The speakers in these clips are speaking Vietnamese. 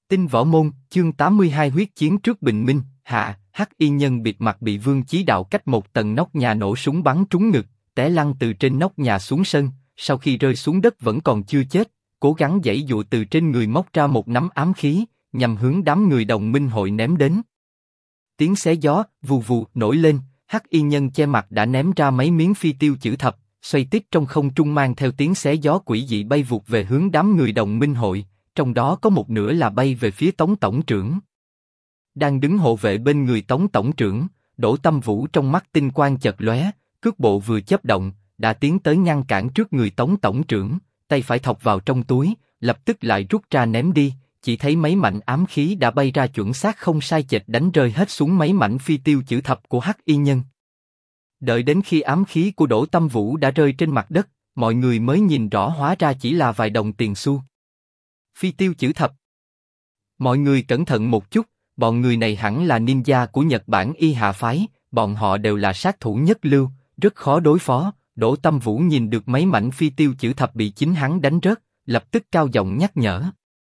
Tinh Võ Môn, chương 82 huyết chiến trước bình minh, hạ, Hắc Y Nhân bịt mặt bị Vương Chí Đạo cách một tầng nóc nhà nổ súng bắn trúng ngực, té lăn từ trên nóc nhà xuống sân, sau khi rơi xuống đất vẫn còn chưa chết, cố gắng giãy dụa từ trên người móc ra một nắm ám khí, nhằm hướng đám người đồng minh hội ném đến. Tiếng xé gió, vù vù, nổi lên, Hắc Y Nhân che mặt đã ném ra mấy miếng phi tiêu chữ thập, xoay tít trong không trung mang theo tiếng xé gió quỷ dị bay vụt về hướng đám người đồng minh hội. Trong đó có một nửa là bay về phía Tống Tổng trưởng. Đang đứng hộ vệ bên người Tống Tổng trưởng, Đỗ Tâm Vũ trong mắt tinh quang chợt lóe, cước bộ vừa chớp động, đã tiến tới ngăn cản trước người Tống Tổng trưởng, tay phải thọc vào trong túi, lập tức lại rút ra ném đi, chỉ thấy mấy mảnh ám khí đã bay ra chuẩn xác không sai chệch đánh rơi hết xuống mấy mảnh phi tiêu chữ thập của Hắc Y Nhân. Đợi đến khi ám khí của Đỗ Tâm Vũ đã rơi trên mặt đất, mọi người mới nhìn rõ hóa ra chỉ là vài đồng tiền xu. Phi tiêu chữ thập. Mọi người cẩn thận một chút, bọn người này hẳn là ninja của Nhật Bản Y Hạ phái, bọn họ đều là sát thủ nhất lưu, rất khó đối phó. Đỗ Tâm Vũ nhìn được mấy mảnh phi tiêu chữ thập bị chính hắn đánh rớt, lập tức cao giọng nhắc nhở.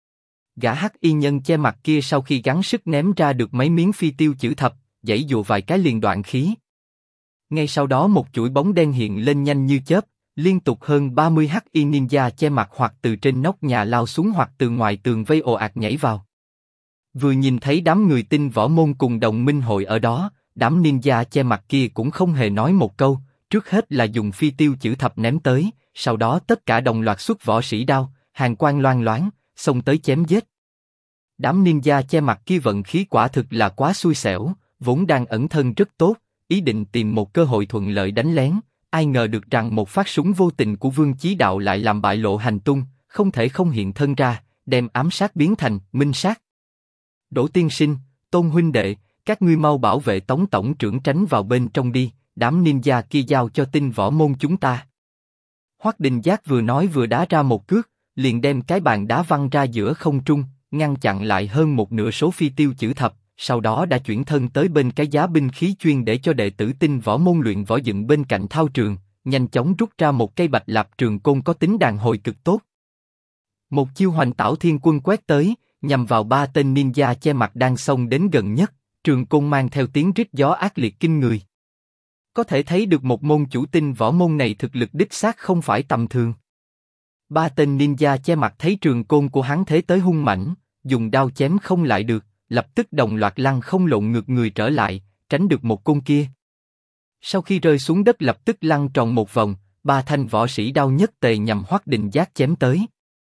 Gã Hắc Y Nhân che mặt kia sau khi gắng sức ném ra được mấy miếng phi tiêu chữ thập, giãy dụa vài cái liền đoạn khí. Ngay sau đó một chuỗi bóng đen hiện lên nhanh như chớp. Liên tục hơn 30 Hắc Y ninja che mặt hoặc từ trên nóc nhà lao xuống hoặc từ ngoài tường vây ồ ạt nhảy vào. Vừa nhìn thấy đám người Tinh Võ Môn cùng đồng minh hội ở đó, đám ninja che mặt kia cũng không hề nói một câu, trước hết là dùng phi tiêu chữ thập ném tới, sau đó tất cả đồng loạt xuất võ sĩ đao, hàn quang loang loáng, xông tới chém giết. Đám ninja che mặt kia vận khí quả thực là quá xui xẻo, vốn đang ẩn thân rất tốt, ý định tìm một cơ hội thuận lợi đánh lén. Ai ngờ được rằng một phát súng vô tình của Vương Chí Đạo lại làm bại lộ hành tung, không thể không hiện thân ra, đem ám sát biến thành minh sát. Đỗ tiên sinh, Tôn huynh đệ, các ngươi mau bảo vệ Tống Tổng trưởng tránh vào bên trong đi, đám ninja kia giao cho Tinh Võ Môn chúng ta. Hoắc Đình Giác vừa nói vừa đá ra một cước, liền đem cái bàn đá văng ra giữa không trung, ngăn chặn lại hơn một nửa số phi tiêu chữ thập. Sau đó đã chuyển thân tới bên cái giá binh khí chuyên để cho đệ tử Tinh Võ Môn luyện võ dựng bên cạnh thao trường, nhanh chóng rút ra một cây bạch lạp trường côn có tính đàn hồi cực tốt. Một chiêu hoành tảo thiên quân quét tới, nhằm vào ba tên ninja che mặt đang xông đến gần nhất, trường côn mang theo tiếng rít gió ác liệt kinh người. Có thể thấy được một môn chủ Tinh Võ Môn này thực lực đích xác không phải tầm thường. Ba tên ninja che mặt thấy trường côn của hắn thế tới hung mãnh, dùng đao chém không lại được. Lập tức đồng loạt lăn không lộn ngược người trở lại, tránh được một côn kia. Sau khi rơi xuống đất lập tức lăn tròn một vòng, ba thanh võ sĩ đao nhất tề nhằm Hoắc Đình Giác chém tới.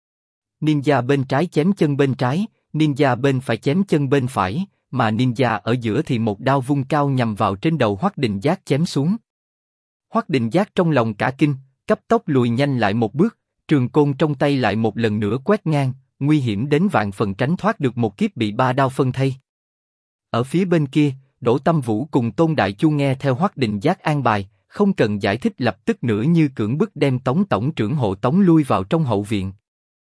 Ninja bên trái chém chân bên trái, ninja bên phải chém chân bên phải, mà ninja ở giữa thì một đao vung cao nhằm vào trên đầu Hoắc Đình Giác chém xuống. Hoắc Đình Giác trong lòng cả kinh, cấp tốc lùi nhanh lại một bước, trường côn trong tay lại một lần nữa quét ngang. Nguy hiểm đến vạn phần tránh thoát được một kiếp bị ba đao phân thây. Ở phía bên kia, Đỗ Tâm Vũ cùng Tôn Đại Chu nghe theo Hoắc Đình Giác an bài, không cần giải thích lập tức nữa như cưỡng bức đem Tống Tổng trưởng hộ tống lui vào trong hậu viện.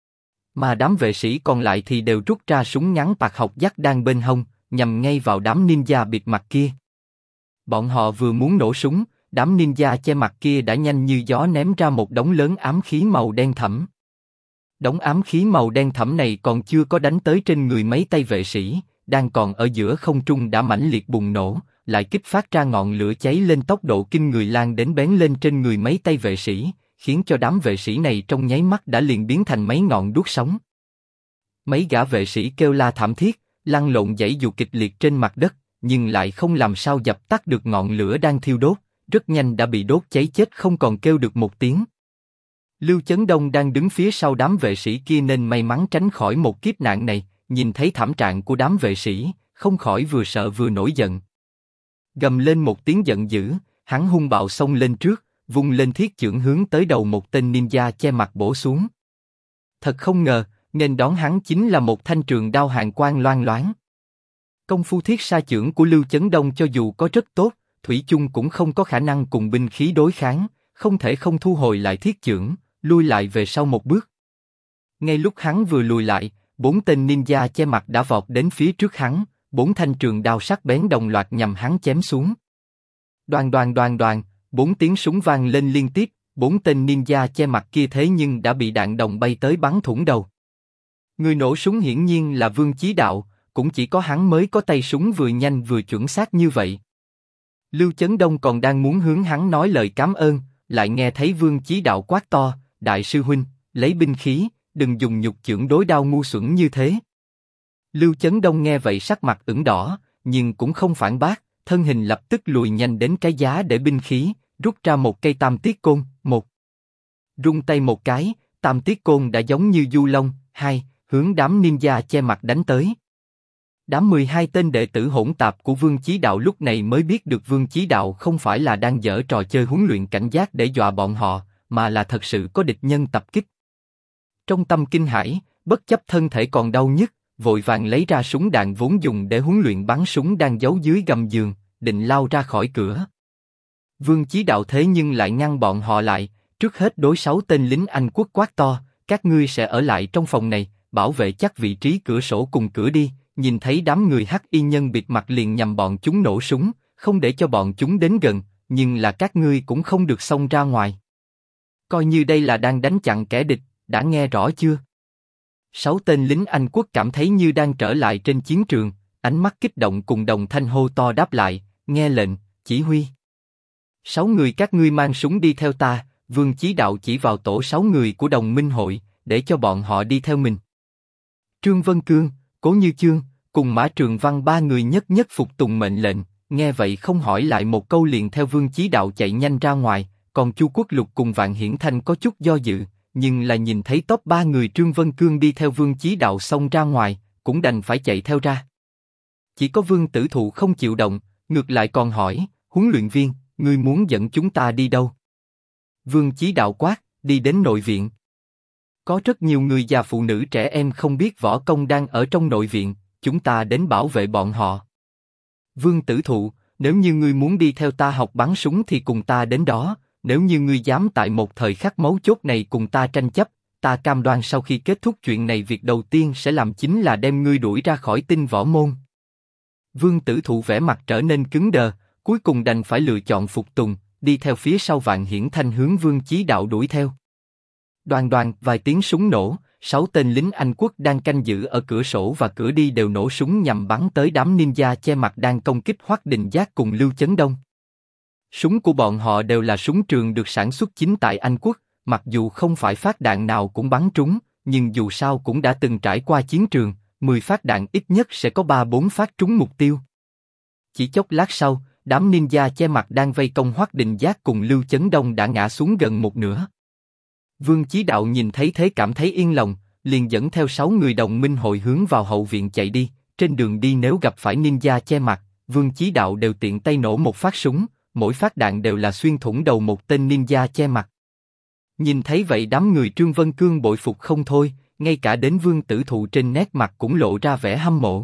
Mà đám vệ sĩ còn lại thì đều rút ra súng ngắn bạc học dắt đang bên hông, nhằm ngay vào đám ninja bịt mặt kia. Bọn họ vừa muốn nổ súng, đám ninja che mặt kia đã nhanh như gió ném ra một đống lớn ám khí màu đen thẫm. Đống ám khí màu đen thẫm này còn chưa có đánh tới trên người mấy tay vệ sĩ, đang còn ở giữa không trung đã mãnh liệt bùng nổ, lại kích phát ra ngọn lửa cháy lên tốc độ kinh người lan đến bén lên trên người mấy tay vệ sĩ, khiến cho đám vệ sĩ này trong nháy mắt đã liền biến thành mấy ngọn đuốc sống. Mấy gã vệ sĩ kêu la thảm thiết, lăn lộn giãy giụa kịch liệt trên mặt đất, nhưng lại không làm sao dập tắt được ngọn lửa đang thiêu đốt, rất nhanh đã bị đốt cháy chết không còn kêu được một tiếng. Lưu Chấn Đông đang đứng phía sau đám vệ sĩ kia nên may mắn tránh khỏi một kiếp nạn này, nhìn thấy thảm trạng của đám vệ sĩ, không khỏi vừa sợ vừa nổi giận. Gầm lên một tiếng giận dữ, hắn hung bạo xông lên trước, vung lên thiết chưởng hướng tới đầu một tên ninja che mặt bổ xuống. Thật không ngờ, nên đón hắn chính là một thanh trường đao hàn quang loang loáng. Công phu thiết sa chưởng của Lưu Chấn Đông cho dù có rất tốt, thủy chung cũng không có khả năng cùng binh khí đối kháng, không thể không thu hồi lại thiết chưởng, lui lại về sau một bước. Ngay lúc hắn vừa lùi lại, bốn tên ninja che mặt đã vọt đến phía trước hắn, bốn thanh trường đao sắc bén đồng loạt nhằm hắn chém xuống. Đoàng đoàng đoàng đoàng, bốn tiếng súng vang lên liên tiếp, bốn tên ninja che mặt kia thế nhưng đã bị đạn đồng bay tới bắn thủng đầu. Người nổ súng hiển nhiên là Vương Chí Đạo, cũng chỉ có hắn mới có tay súng vừa nhanh vừa chuẩn xác như vậy. Lưu Chấn Đông còn đang muốn hướng hắn nói lời cảm ơn, lại nghe thấy Vương Chí Đạo quát to, đại sư huynh, lấy binh khí, đừng dùng nhục chưởng đối đao ngu xuẩn như thế. Lưu Chấn Đông nghe vậy sắc mặt ửng đỏ, nhưng cũng không phản bác, thân hình lập tức lùi nhanh đến cái giá để binh khí, rút ra một cây tam tiết côn, rung tay một cái, tam tiết côn đã giống như du long, hướng đám ninja che mặt đánh tới. Đám 12 tên đệ tử hỗn tạp của Vương Chí Đạo lúc này mới biết được Vương Chí Đạo không phải là đang giở trò chơi huấn luyện cảnh giác để dọa bọn họ, mà là thật sự có địch nhân tập kích. Trong tâm kinh hãi, bất chấp thân thể còn đau nhức, vội vàng lấy ra súng đạn vốn dùng để huấn luyện bắn súng đang giấu dưới gầm giường, định lao ra khỏi cửa. Vương Chí Đạo thế nhưng lại ngăn bọn họ lại, trước hết đối 6 tên lính Anh quốc quát to, các ngươi sẽ ở lại trong phòng này, bảo vệ chắc vị trí cửa sổ cùng cửa đi. Nhìn thấy đám người Hắc Y Nhân bịt mặt liền nhằm bọn chúng nổ súng, không để cho bọn chúng đến gần, nhưng là các ngươi cũng không được xông ra ngoài. Coi như đây là đang đánh chặn kẻ địch, đã nghe rõ chưa? 6 tên lính Anh quốc cảm thấy như đang trở lại trên chiến trường, ánh mắt kích động cùng đồng thanh hô to đáp lại, nghe lệnh, chỉ huy. 6 người các ngươi mang súng đi theo ta, Vương Chí Đạo chỉ vào tổ 6 người của đồng minh hội, để cho bọn họ đi theo mình. Trương Vân Cương, Cố Như Chương, cùng Mã Trường Văn 3 người nhất nhất phục tùng mệnh lệnh, nghe vậy không hỏi lại một câu liền theo Vương Chí Đạo chạy nhanh ra ngoài, còn Chu Quốc Lục cùng Vạn Hiển Thanh có chút do dự, nhưng là nhìn thấy top 3 người Trương Vân Cương đi theo Vương Chí Đạo xông ra ngoài, cũng đành phải chạy theo ra. Chỉ có Vương Tử Thụ không chịu động, ngược lại còn hỏi, huấn luyện viên, ngươi muốn dẫn chúng ta đi đâu? Vương Chí Đạo quát, đi đến nội viện. Có rất nhiều người già phụ nữ trẻ em không biết võ công đang ở trong nội viện, chúng ta đến bảo vệ bọn họ. Vương Tử Thụ, nếu như ngươi muốn đi theo ta học bắn súng thì cùng ta đến đó, nếu như ngươi dám tại một thời khắc mấu chốt này cùng ta tranh chấp, ta cam đoan sau khi kết thúc chuyện này việc đầu tiên sẽ làm chính là đem ngươi đuổi ra khỏi tinh võ môn. Vương Tử Thụ vẻ mặt trở nên cứng đờ, cuối cùng đành phải lựa chọn phục tùng, đi theo phía sau Vạn Hiển Thanh hướng Vương Chí Đạo đuổi theo. Đoan đoan, vài tiếng súng nổ, 6 tên lính Anh quốc đang canh giữ ở cửa sổ và cửa đi đều nổ súng nhằm bắn tới đám ninja che mặt đang công kích Hoắc Đình Giác cùng Lưu Chấn Đông. Súng của bọn họ đều là súng trường được sản xuất chính tại Anh quốc, mặc dù không phải phát đạn nào cũng bắn trúng, nhưng dù sao cũng đã từng trải qua chiến trường, 10 phát đạn ít nhất sẽ có 3-4 phát trúng mục tiêu. Chỉ chốc lát sau, đám ninja che mặt đang vây công Hoắc Đình Giác cùng Lưu Chấn Đông đã ngã xuống gần một nửa. Vương Chí Đạo nhìn thấy thế cảm thấy yên lòng, liền dẫn theo 6 người đồng minh hội hướng vào hậu viện chạy đi. Trên đường đi nếu gặp phải ninja che mặt, Vương Chí Đạo đều tiện tay nổ một phát súng, mỗi phát đạn đều là xuyên thủng đầu một tên ninja che mặt. Nhìn thấy vậy đám người Trương Vân Cương bội phục không thôi, ngay cả đến Vương Tử Thụ trên nét mặt cũng lộ ra vẻ hâm mộ.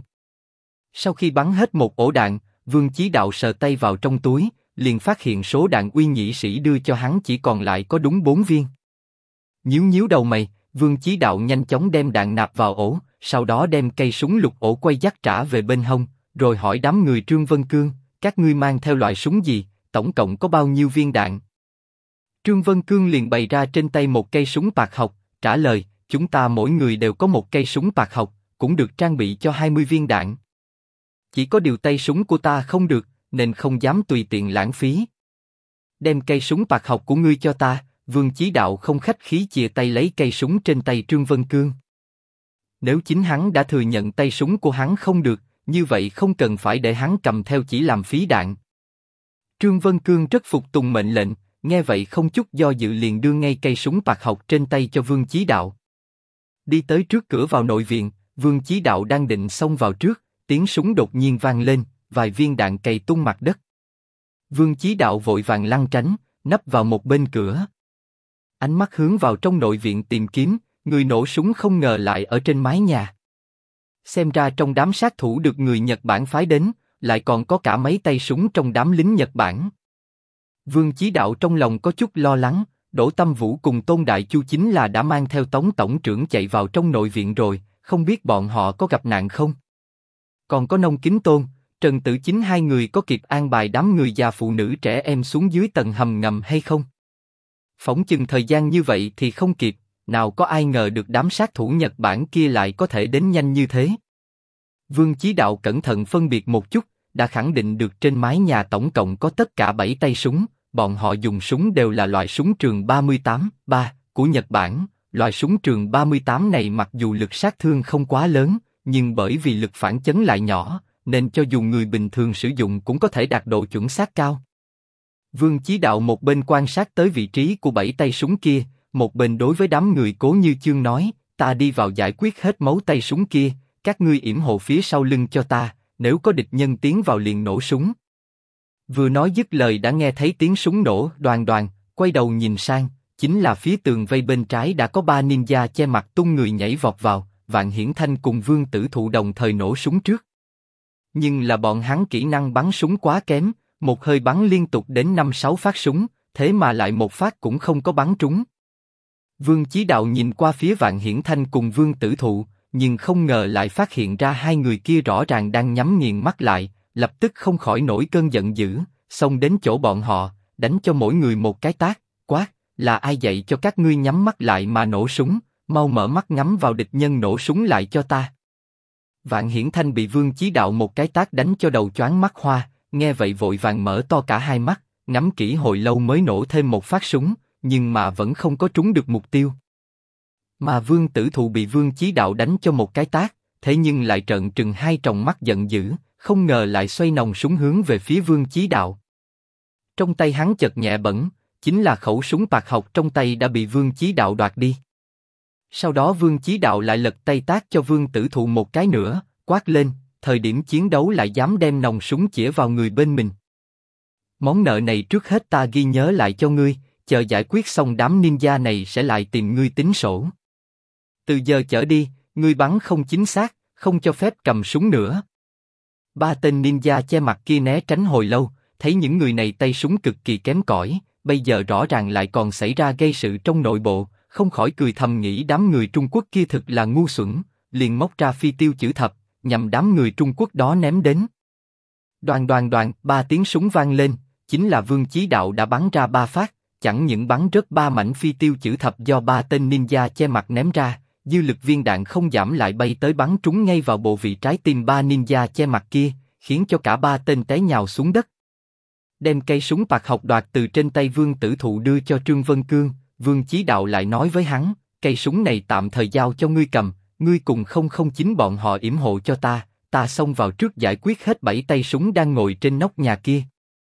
Sau khi bắn hết một ổ đạn, Vương Chí Đạo sờ tay vào trong túi, liền phát hiện số đạn Uy Nhĩ Sĩ đưa cho hắn chỉ còn lại có đúng 4 viên. Nhíu nhíu đầu mày, Vương Chí Đạo nhanh chóng đem đạn nạp vào ổ, sau đó đem cây súng lục ổ quay dắt trả về bên hông, rồi hỏi đám người Trương Vân Cương, các ngươi mang theo loại súng gì, tổng cộng có bao nhiêu viên đạn? Trương Vân Cương liền bày ra trên tay một cây súng bạc học, trả lời, chúng ta mỗi người đều có một cây súng bạc học, cũng được trang bị cho 20 viên đạn. Chỉ có điều tay súng của ta không được, nên không dám tùy tiện lãng phí. Đem cây súng bạc học của ngươi cho ta. Vương Chí Đạo không khách khí chìa tay lấy cây súng trên tay Trương Vân Cương. Nếu chính hắn đã thừa nhận tay súng của hắn không được, như vậy không cần phải để hắn cầm theo chỉ làm phí đạn. Trương Vân Cương rất phục tùng mệnh lệnh, nghe vậy không chút do dự liền đưa ngay cây súng bạc học trên tay cho Vương Chí Đạo. Đi tới trước cửa vào nội viện, Vương Chí Đạo đang định xông vào trước, tiếng súng đột nhiên vang lên, vài viên đạn cày tung mặt đất. Vương Chí Đạo vội vàng lăn tránh, nấp vào một bên cửa. Ánh mắt hướng vào trong nội viện tìm kiếm, người nổ súng không ngờ lại ở trên mái nhà. Xem ra trong đám sát thủ được người Nhật Bản phái đến, lại còn có cả mấy tay súng trong đám lính Nhật Bản. Vương Chí Đạo trong lòng có chút lo lắng, Đỗ Tâm Vũ cùng Tôn Đại Chu chính là đã mang theo Tống tổng trưởng chạy vào trong nội viện rồi, không biết bọn họ có gặp nạn không? Còn có Nông Kính Tôn, Trần Tử Chính hai người có kịp an bài đám người già phụ nữ trẻ em xuống dưới tầng hầm ngầm hay không? Phỏng chừng thời gian như vậy thì không kịp, nào có ai ngờ được đám sát thủ Nhật Bản kia lại có thể đến nhanh như thế. Vương Chí Đạo cẩn thận phân biệt một chút, đã khẳng định được trên mái nhà tổng cộng có tất cả 7 tay súng, bọn họ dùng súng đều là loại súng trường 38-3 của Nhật Bản. Loại súng trường 38 này mặc dù lực sát thương không quá lớn, nhưng bởi vì lực phản chấn lại nhỏ, nên cho dù người bình thường sử dụng cũng có thể đạt độ chuẩn xác cao. Vương Chí Đạo một bên quan sát tới vị trí của 7 tay súng kia, một bên đối với đám người Cố Như Chương nói, ta đi vào giải quyết hết mấu tay súng kia, các ngươi yểm hộ phía sau lưng cho ta, nếu có địch nhân tiến vào liền nổ súng. Vừa nói dứt lời đã nghe thấy tiếng súng nổ, đoàng đoàng, quay đầu nhìn sang, chính là phía tường vây bên trái đã có 3 ninja che mặt tung người nhảy vọt vào, Vạn Hiển Thanh cùng Vương Tử Thụ đồng thời nổ súng trước. Nhưng là bọn hắn kỹ năng bắn súng quá kém, một hơi bắn liên tục đến 5-6 phát súng, thế mà lại một phát cũng không có bắn trúng. Vương Chí Đạo nhìn qua phía Vạn Hiển Thanh cùng Vương Tử Thụ, nhưng không ngờ lại phát hiện ra hai người kia rõ ràng đang nhắm nghiền mắt lại, lập tức không khỏi nổi cơn giận dữ, xông đến chỗ bọn họ, đánh cho mỗi người một cái tát, quát, là ai dạy cho các ngươi nhắm mắt lại mà nổ súng, mau mở mắt ngắm vào địch nhân nổ súng lại cho ta. Vạn Hiển Thanh bị Vương Chí Đạo một cái tát đánh cho đầu choáng mắt hoa, nghe vậy vội vàng mở to cả hai mắt, ngắm kỹ hồi lâu mới nổ thêm một phát súng, nhưng mà vẫn không có trúng được mục tiêu. Mà Vương Tử Thụ bị Vương Chí Đạo đánh cho một cái tát, thế nhưng lại trợn trừng hai tròng mắt giận dữ, không ngờ lại xoay nòng súng hướng về phía Vương Chí Đạo. Trong tay hắn chợt nhẹ bẫng, chính là khẩu súng bạc học trong tay đã bị Vương Chí Đạo đoạt đi. Sau đó Vương Chí Đạo lại lật tay tát cho Vương Tử Thụ một cái nữa, quát lên, thời điểm chiến đấu lại dám đem nòng súng chĩa vào người bên mình. Món nợ này trước hết ta ghi nhớ lại cho ngươi, chờ giải quyết xong đám ninja này sẽ lại tìm ngươi tính sổ. Từ giờ trở đi, ngươi bắn không chính xác, không cho phép cầm súng nữa. 3 tên ninja che mặt kia né tránh hồi lâu, thấy những người này tay súng cực kỳ kém cỏi, bây giờ rõ ràng lại còn xảy ra gây sự trong nội bộ, không khỏi cười thầm nghĩ đám người Trung Quốc kia thực là ngu xuẩn, liền móc ra phi tiêu chữ thập, nhằm đám người Trung Quốc đó ném đến. Đoàng đoàng đoàng, 3 tiếng súng vang lên, chính là Vương Chí Đạo đã bắn ra 3 phát, chẳng những bắn rớt 3 mảnh phi tiêu chữ thập do 3 tên ninja che mặt ném ra, dư lực viên đạn không giảm lại bay tới bắn trúng ngay vào bộ vị trái tim 3 ninja che mặt kia, khiến cho cả 3 tên té nhào xuống đất. Đem cây súng bạc học đoạt từ trên tay Vương Tử Thụ đưa cho Trương Vân Cương, Vương Chí Đạo lại nói với hắn, cây súng này tạm thời giao cho ngươi cầm, ngươi cùng 009 bọn họ yểm hộ cho ta xông vào trước giải quyết hết 7 tay súng đang ngồi trên nóc nhà kia.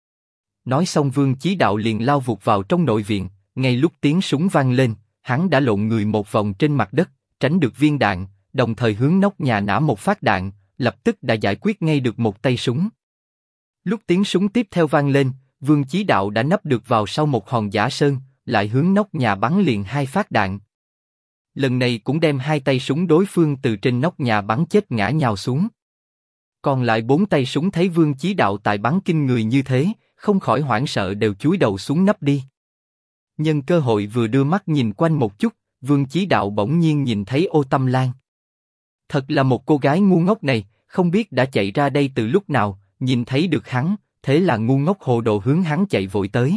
Nói xong Vương Chí Đạo liền lao vụt vào trong nội viện, ngay lúc tiếng súng vang lên, hắn đã lộn người một vòng trên mặt đất, tránh được viên đạn, đồng thời hướng nóc nhà nã một phát đạn, lập tức đã giải quyết ngay được một tay súng. Lúc tiếng súng tiếp theo vang lên, Vương Chí Đạo đã nấp được vào sau một hòn giả sơn, lại hướng nóc nhà bắn liền 2 phát đạn. Lần này cũng đem 2 tay súng đối phương từ trên nóc nhà bắn chết ngã nhào xuống. Còn lại 4 tay súng thấy Vương Chí Đạo tài bắn kinh người như thế, không khỏi hoảng sợ đều chúi đầu xuống nấp đi. Nhân cơ hội vừa đưa mắt nhìn quanh một chút, Vương Chí Đạo bỗng nhiên nhìn thấy Ô Tâm Lan. Thật là một cô gái ngu ngốc này, không biết đã chạy ra đây từ lúc nào, nhìn thấy được hắn, thế là ngu ngốc hồ đồ hướng hắn chạy vội tới.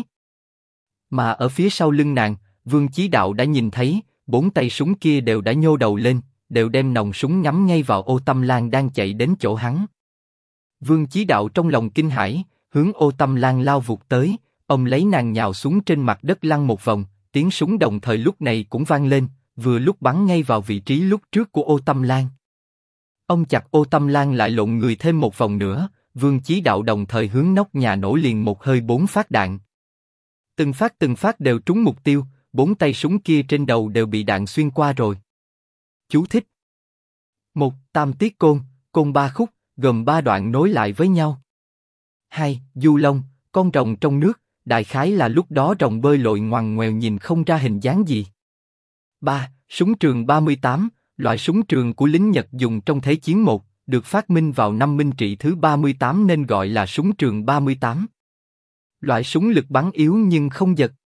Mà ở phía sau lưng nàng, Vương Chí Đạo đã nhìn thấy, 4 tay súng kia đều đã nhô đầu lên, đều đem nòng súng nhắm ngay vào Ô Tâm Lan đang chạy đến chỗ hắn. Vương Chí Đạo trong lòng kinh hãi, hướng Ô Tâm Lan lao vụt tới, ông lấy nàng nhào xuống trên mặt đất lăn một vòng, tiếng súng đồng thời lúc này cũng vang lên, vừa lúc bắn ngay vào vị trí lúc trước của Ô Tâm Lan. Ông chặt Ô Tâm Lan lại lộn người thêm một vòng nữa, Vương Chí Đạo đồng thời hướng nóc nhà nổ liền một hơi 4 phát đạn. Từng phát đều trúng mục tiêu, 4 tay súng kia trên đầu đều bị đạn xuyên qua rồi. Chú thích: 1. Tam tiết côn, côn 3 khúc, gồm 3 đoạn nối lại với nhau. 2. Du long, con rồng trong nước, đại khái là lúc đó rồng bơi lội ngoằn ngoèo nhìn không ra hình dáng gì. 3. Súng trường 38, loại súng trường của lính Nhật dùng trong Thế chiến 1, được phát minh vào năm Minh Trị thứ 38 nên gọi là súng trường 38. Loại súng lực bắn yếu nhưng không giật.